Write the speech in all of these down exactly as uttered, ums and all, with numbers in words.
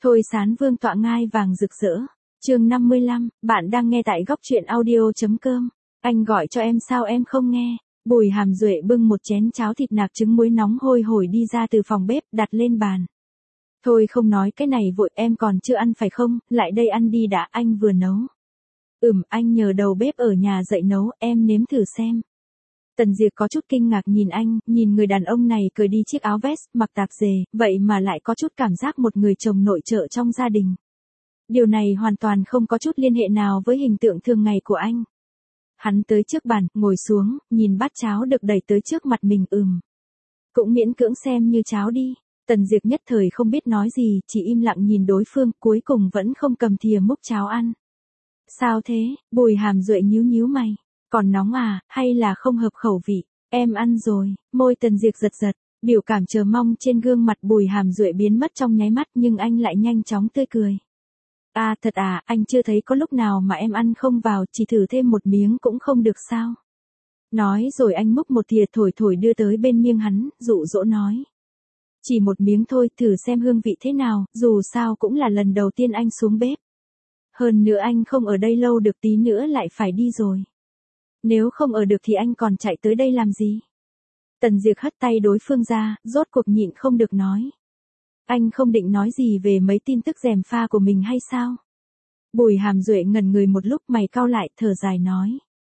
Thôi Sán Vương tọa ngai vàng rực rỡ. Chương năm mươi lăm, bạn đang nghe tại góc truyện audio chấm com. Anh gọi cho em sao em không nghe? Bùi Hàm Duệ bưng một chén cháo thịt nạc trứng muối nóng hôi hổi đi ra từ phòng bếp, đặt lên bàn. Thôi không nói cái này vội, em còn chưa ăn phải không, lại đây ăn đi đã, anh vừa nấu. Ừm, anh nhờ đầu bếp ở nhà dạy nấu, em nếm thử xem. Tần Diệp có chút kinh ngạc nhìn anh, nhìn người đàn ông này cởi đi chiếc áo vest, mặc tạp dề, vậy mà lại có chút cảm giác một người chồng nội trợ trong gia đình. Điều này hoàn toàn không có chút liên hệ nào với hình tượng thường ngày của anh. Hắn tới trước bàn, ngồi xuống, nhìn bát cháo được đẩy tới trước mặt mình, ừm. Cũng miễn cưỡng xem như cháo đi. Tần Diệp nhất thời không biết nói gì, chỉ im lặng nhìn đối phương, cuối cùng vẫn không cầm thìa múc cháo ăn. Sao thế? Bùi Hàm Duệ nhíu nhíu mày. Còn nóng à, hay là không hợp khẩu vị? Em ăn rồi. Môi Tần Diệp giật giật, biểu cảm chờ mong trên gương mặt Bùi Hàm Duệ biến mất trong nháy mắt, nhưng anh lại nhanh chóng tươi cười. À thật à, anh chưa thấy có lúc nào mà em ăn không vào, chỉ thử thêm một miếng cũng không được sao? Nói rồi anh múc một thìa thổi thổi đưa tới bên miệng hắn, dụ dỗ nói. Chỉ một miếng thôi, thử xem hương vị thế nào, dù sao cũng là lần đầu tiên anh xuống bếp. Hơn nữa anh không ở đây lâu được, tí nữa lại phải đi rồi. Nếu không ở được thì anh còn chạy tới đây làm gì? Tần Diệp hất tay đối phương ra, rốt cuộc nhịn không được nói. Anh không định nói gì về mấy tin tức gièm pha của mình hay sao? Bùi Hàm Duệ ngẩn người một lúc, mày cau lại, thở dài nói.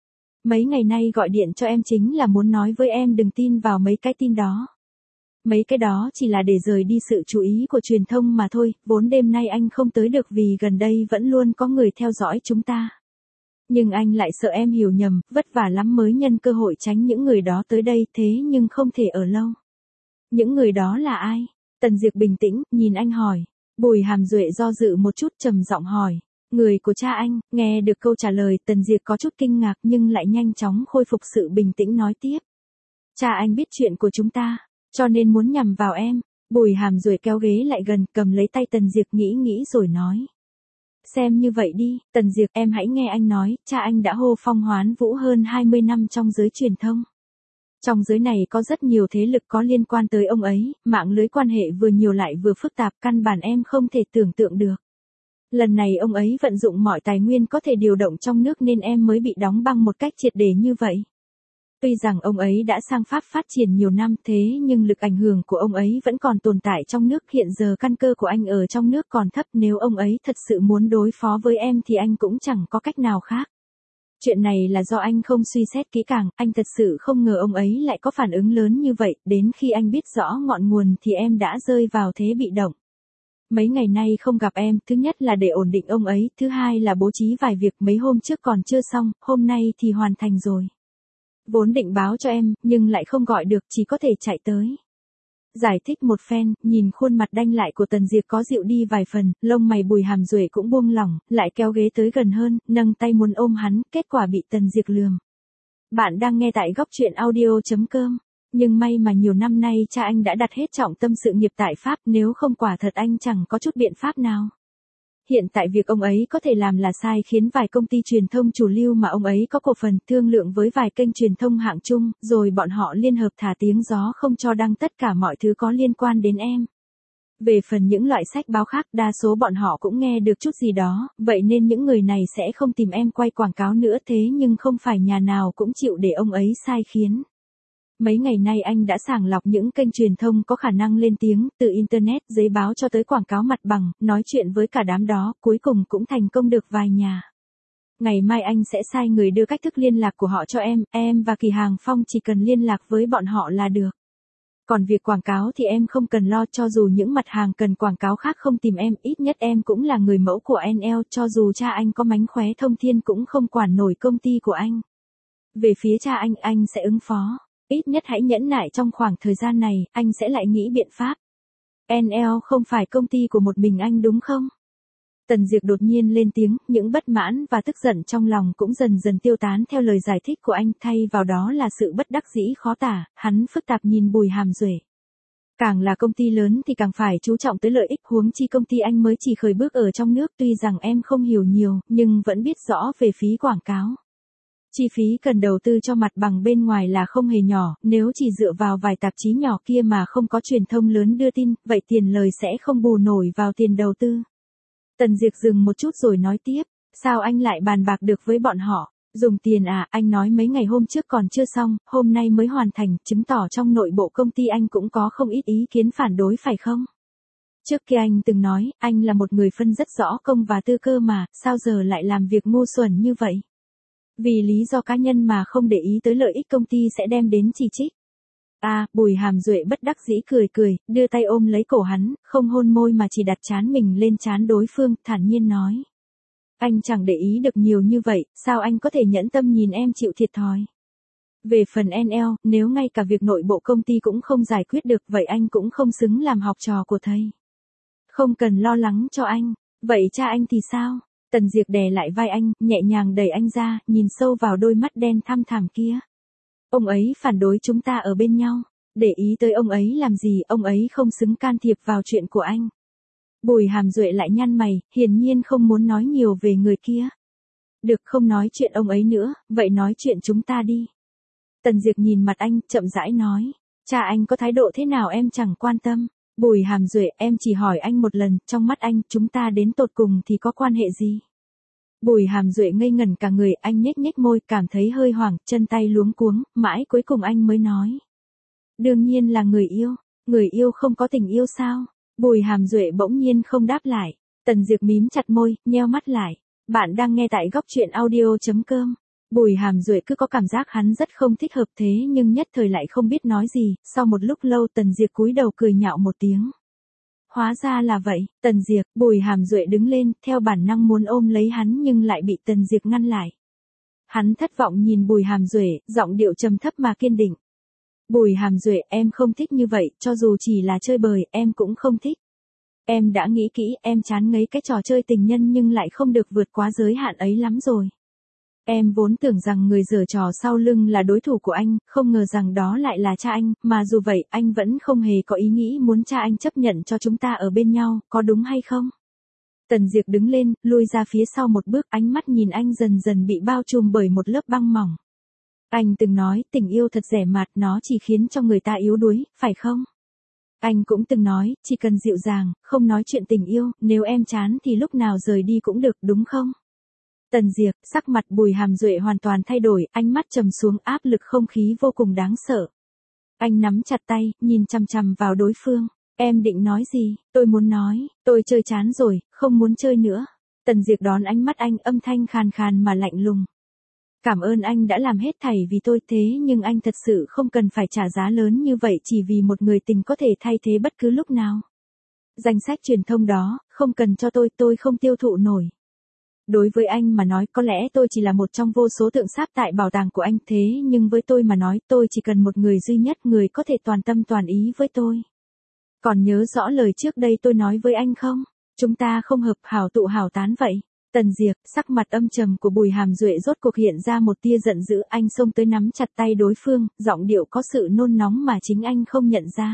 Mấy ngày nay gọi điện cho em chính là muốn nói với em đừng tin vào mấy cái tin đó. Mấy cái đó chỉ là để rời đi sự chú ý của truyền thông mà thôi, vốn đêm nay anh không tới được vì gần đây vẫn luôn có người theo dõi chúng ta. Nhưng anh lại sợ em hiểu nhầm, vất vả lắm mới nhân cơ hội tránh những người đó tới đây, thế nhưng không thể ở lâu. Những người đó là ai? Tần Diệp bình tĩnh, nhìn anh hỏi. Bùi Hàm Duệ do dự một chút, trầm giọng hỏi. Người của cha anh. Nghe được câu trả lời, Tần Diệp có chút kinh ngạc nhưng lại nhanh chóng khôi phục sự bình tĩnh nói tiếp. Cha anh biết chuyện của chúng ta, cho nên muốn nhằm vào em. Bùi Hàm Duệ kéo ghế lại gần, cầm lấy tay Tần Diệp, nghĩ nghĩ rồi nói. Xem như vậy đi, Tần Diệp, em hãy nghe anh nói, cha anh đã hô phong hoán vũ hơn hai mươi năm trong giới truyền thông. Trong giới này có rất nhiều thế lực có liên quan tới ông ấy, mạng lưới quan hệ vừa nhiều lại vừa phức tạp, căn bản em không thể tưởng tượng được. Lần này ông ấy vận dụng mọi tài nguyên có thể điều động trong nước nên em mới bị đóng băng một cách triệt để như vậy. Tuy rằng ông ấy đã sang Pháp phát triển nhiều năm, thế nhưng lực ảnh hưởng của ông ấy vẫn còn tồn tại trong nước. Hiện giờ căn cơ của anh ở trong nước còn thấp, nếu ông ấy thật sự muốn đối phó với em thì anh cũng chẳng có cách nào khác. Chuyện này là do anh không suy xét kỹ càng, anh thật sự không ngờ ông ấy lại có phản ứng lớn như vậy, đến khi anh biết rõ ngọn nguồn thì em đã rơi vào thế bị động. Mấy ngày nay không gặp em, thứ nhất là để ổn định ông ấy, thứ hai là bố trí vài việc mấy hôm trước còn chưa xong, hôm nay thì hoàn thành rồi. Vốn định báo cho em, nhưng lại không gọi được, chỉ có thể chạy tới. Giải thích một phen, nhìn khuôn mặt đanh lại của Tần Diệp có dịu đi vài phần, lông mày Bùi Hàm Duệ cũng buông lỏng, lại kéo ghế tới gần hơn, nâng tay muốn ôm hắn, kết quả bị Tần Diệp lườm. Bạn đang nghe tại góc truyện audio chấm com. Nhưng may mà nhiều năm nay cha anh đã đặt hết trọng tâm sự nghiệp tại Pháp, nếu không quả thật anh chẳng có chút biện pháp nào. Hiện tại việc ông ấy có thể làm là sai khiến vài công ty truyền thông chủ lưu mà ông ấy có cổ phần, thương lượng với vài kênh truyền thông hạng trung, rồi bọn họ liên hợp thả tiếng gió không cho đăng tất cả mọi thứ có liên quan đến em. Về phần những loại sách báo khác, đa số bọn họ cũng nghe được chút gì đó, vậy nên những người này sẽ không tìm em quay quảng cáo nữa, thế nhưng không phải nhà nào cũng chịu để ông ấy sai khiến. Mấy ngày nay anh đã sàng lọc những kênh truyền thông có khả năng lên tiếng, từ Internet, giấy báo cho tới quảng cáo mặt bằng, nói chuyện với cả đám đó, cuối cùng cũng thành công được vài nhà. Ngày mai anh sẽ sai người đưa cách thức liên lạc của họ cho em, em và Kỳ Hàng Phong chỉ cần liên lạc với bọn họ là được. Còn việc quảng cáo thì em không cần lo, cho dù những mặt hàng cần quảng cáo khác không tìm em, ít nhất em cũng là người mẫu của en lờ, cho dù cha anh có mánh khóe thông thiên cũng không quản nổi công ty của anh. Về phía cha anh, anh sẽ ứng phó. Ít nhất hãy nhẫn nại trong khoảng thời gian này, anh sẽ lại nghĩ biện pháp. en lờ không phải công ty của một mình anh đúng không? Tần Diệp đột nhiên lên tiếng, những bất mãn và tức giận trong lòng cũng dần dần tiêu tán theo lời giải thích của anh, thay vào đó là sự bất đắc dĩ khó tả, hắn phức tạp nhìn Bùi Hàm Duệ. Càng là công ty lớn thì càng phải chú trọng tới lợi ích, huống chi công ty anh mới chỉ khởi bước ở trong nước, tuy rằng em không hiểu nhiều, nhưng vẫn biết rõ về phí quảng cáo. Chi phí cần đầu tư cho mặt bằng bên ngoài là không hề nhỏ, nếu chỉ dựa vào vài tạp chí nhỏ kia mà không có truyền thông lớn đưa tin, vậy tiền lời sẽ không bù nổi vào tiền đầu tư. Tần Diệp dừng một chút rồi nói tiếp, sao anh lại bàn bạc được với bọn họ? Dùng tiền à, anh nói mấy ngày hôm trước còn chưa xong, hôm nay mới hoàn thành, chứng tỏ trong nội bộ công ty anh cũng có không ít ý kiến phản đối phải không? Trước kia anh từng nói, anh là một người phân rất rõ công và tư cơ mà, sao giờ lại làm việc ngu xuẩn như vậy? Vì lý do cá nhân mà không để ý tới lợi ích công ty sẽ đem đến chỉ trích. À, Bùi Hàm Duệ bất đắc dĩ cười cười, đưa tay ôm lấy cổ hắn, không hôn môi mà chỉ đặt trán mình lên trán đối phương, thản nhiên nói. Anh chẳng để ý được nhiều như vậy, sao anh có thể nhẫn tâm nhìn em chịu thiệt thòi? Về phần en lờ, nếu ngay cả việc nội bộ công ty cũng không giải quyết được, vậy anh cũng không xứng làm học trò của thầy. Không cần lo lắng cho anh, vậy cha anh thì sao? Tần Diệp đè lại vai anh, nhẹ nhàng đẩy anh ra, nhìn sâu vào đôi mắt đen thăm thẳm kia. Ông ấy phản đối chúng ta ở bên nhau, để ý tới ông ấy làm gì, ông ấy không xứng can thiệp vào chuyện của anh. Bùi Hàm Duệ lại nhăn mày, hiển nhiên không muốn nói nhiều về người kia. Được, không nói chuyện ông ấy nữa, vậy nói chuyện chúng ta đi. Tần Diệp nhìn mặt anh, chậm rãi nói, cha anh có thái độ thế nào em chẳng quan tâm. Bùi Hàm Duệ, em chỉ hỏi anh một lần, trong mắt anh, chúng ta đến tột cùng thì có quan hệ gì? Bùi Hàm Duệ ngây ngẩn cả người, anh nhếch nhếch môi, cảm thấy hơi hoảng, chân tay luống cuống, mãi cuối cùng anh mới nói. Đương nhiên là người yêu, người yêu không có tình yêu sao? Bùi Hàm Duệ bỗng nhiên không đáp lại. Tần Diệp mím chặt môi, nheo mắt lại. Bạn đang nghe tại góc truyện audio chấm com. Bùi Hàm Duệ cứ có cảm giác hắn rất không thích hợp thế nhưng nhất thời lại không biết nói gì, sau một lúc lâu Tần Diệp cúi đầu cười nhạo một tiếng. Hóa ra là vậy, Tần Diệp, Bùi Hàm Duệ đứng lên, theo bản năng muốn ôm lấy hắn nhưng lại bị Tần Diệp ngăn lại. Hắn thất vọng nhìn Bùi Hàm Duệ, giọng điệu trầm thấp mà kiên định. Bùi Hàm Duệ, em không thích như vậy, cho dù chỉ là chơi bời, em cũng không thích. Em đã nghĩ kỹ, em chán ngấy cái trò chơi tình nhân nhưng lại không được vượt quá giới hạn ấy lắm rồi. Em vốn tưởng rằng người giở trò sau lưng là đối thủ của anh, không ngờ rằng đó lại là cha anh, mà dù vậy anh vẫn không hề có ý nghĩ muốn cha anh chấp nhận cho chúng ta ở bên nhau, có đúng hay không? Tần Diệp đứng lên, lui ra phía sau một bước, ánh mắt nhìn anh dần dần bị bao trùm bởi một lớp băng mỏng. Anh từng nói, tình yêu thật rẻ mạt, nó chỉ khiến cho người ta yếu đuối, phải không? Anh cũng từng nói, chỉ cần dịu dàng, không nói chuyện tình yêu, nếu em chán thì lúc nào rời đi cũng được, đúng không? Tần Diệp, sắc mặt Bùi Hàm Duệ hoàn toàn thay đổi, ánh mắt trầm xuống, áp lực không khí vô cùng đáng sợ. Anh nắm chặt tay, nhìn chằm chằm vào đối phương. Em định nói gì? Tôi muốn nói, tôi chơi chán rồi, không muốn chơi nữa. Tần Diệp đón ánh mắt anh, âm thanh khàn khàn mà lạnh lùng. Cảm ơn anh đã làm hết thảy vì tôi, thế nhưng anh thật sự không cần phải trả giá lớn như vậy chỉ vì một người tình có thể thay thế bất cứ lúc nào. Danh sách truyền thông đó, không cần cho tôi, tôi không tiêu thụ nổi. Đối với anh mà nói có lẽ tôi chỉ là một trong vô số tượng sáp tại bảo tàng của anh, thế nhưng với tôi mà nói tôi chỉ cần một người duy nhất, người có thể toàn tâm toàn ý với tôi. Còn nhớ rõ lời trước đây tôi nói với anh không? Chúng ta không hợp, hảo tụ hảo tán vậy. Tần Diệp, sắc mặt âm trầm của Bùi Hàm Duệ rốt cuộc hiện ra một tia giận dữ, anh xông tới nắm chặt tay đối phương, giọng điệu có sự nôn nóng mà chính anh không nhận ra.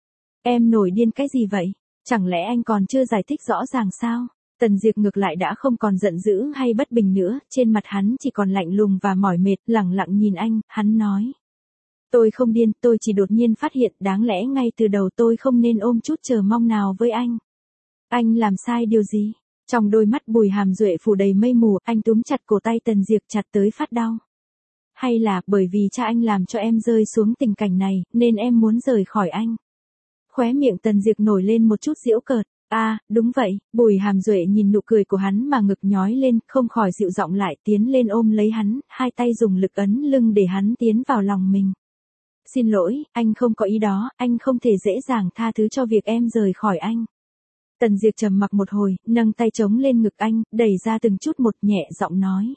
Em nổi điên cái gì vậy? Chẳng lẽ anh còn chưa giải thích rõ ràng sao? Tần Diệp ngược lại đã không còn giận dữ hay bất bình nữa, trên mặt hắn chỉ còn lạnh lùng và mỏi mệt, lẳng lặng nhìn anh, hắn nói. Tôi không điên, tôi chỉ đột nhiên phát hiện đáng lẽ ngay từ đầu tôi không nên ôm chút chờ mong nào với anh. Anh làm sai điều gì? Trong đôi mắt Bùi Hàm Duệ phủ đầy mây mù, anh túm chặt cổ tay Tần Diệp chặt tới phát đau. Hay là bởi vì cha anh làm cho em rơi xuống tình cảnh này, nên em muốn rời khỏi anh? Khóe miệng Tần Diệp nổi lên một chút giễu cợt. À, đúng vậy, Bùi Hàm Duệ nhìn nụ cười của hắn mà ngực nhói lên, không khỏi dịu giọng lại, tiến lên ôm lấy hắn, hai tay dùng lực ấn lưng để hắn tiến vào lòng mình. Xin lỗi, anh không có ý đó, anh không thể dễ dàng tha thứ cho việc em rời khỏi anh. Tần Diệp trầm mặc một hồi, nâng tay chống lên ngực anh, đẩy ra từng chút một, nhẹ giọng nói.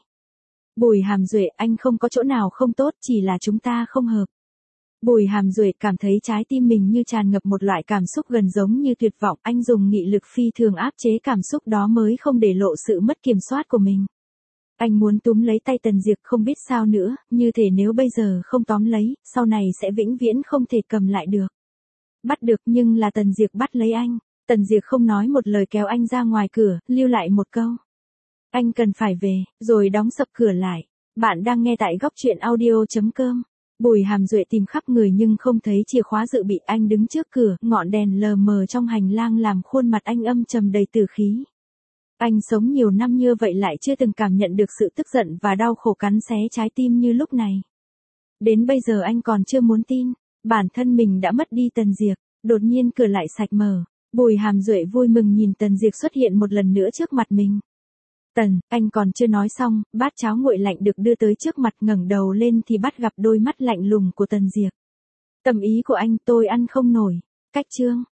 Bùi Hàm Duệ, anh không có chỗ nào không tốt, chỉ là chúng ta không hợp. Bùi Hàm Duệ cảm thấy trái tim mình như tràn ngập một loại cảm xúc gần giống như tuyệt vọng, anh dùng nghị lực phi thường áp chế cảm xúc đó mới không để lộ sự mất kiểm soát của mình. Anh muốn túm lấy tay Tần Diệp không biết sao nữa, như thể nếu bây giờ không tóm lấy, sau này sẽ vĩnh viễn không thể cầm lại được. Bắt được nhưng là Tần Diệp bắt lấy anh. Tần Diệp không nói một lời kéo anh ra ngoài cửa, lưu lại một câu. Anh cần phải về, rồi đóng sập cửa lại. Bạn đang nghe tại góc truyện audio.com. Bùi Hàm Duệ tìm khắp người nhưng không thấy chìa khóa dự bị. Anh đứng trước cửa, ngọn đèn lờ mờ trong hành lang làm khuôn mặt anh âm trầm đầy tử khí. Anh sống nhiều năm như vậy lại chưa từng cảm nhận được sự tức giận và đau khổ cắn xé trái tim như lúc này. Đến bây giờ anh còn chưa muốn tin, bản thân mình đã mất đi Tần Diệc. Đột nhiên cửa lại sạch mở, Bùi Hàm Duệ vui mừng nhìn Tần Diệc xuất hiện một lần nữa trước mặt mình. Tần, anh còn chưa nói xong, bát cháo nguội lạnh được đưa tới trước mặt, ngẩng đầu lên thì bắt gặp đôi mắt lạnh lùng của Tần Diệc. Tầm ý của anh tôi ăn không nổi. Cách chương,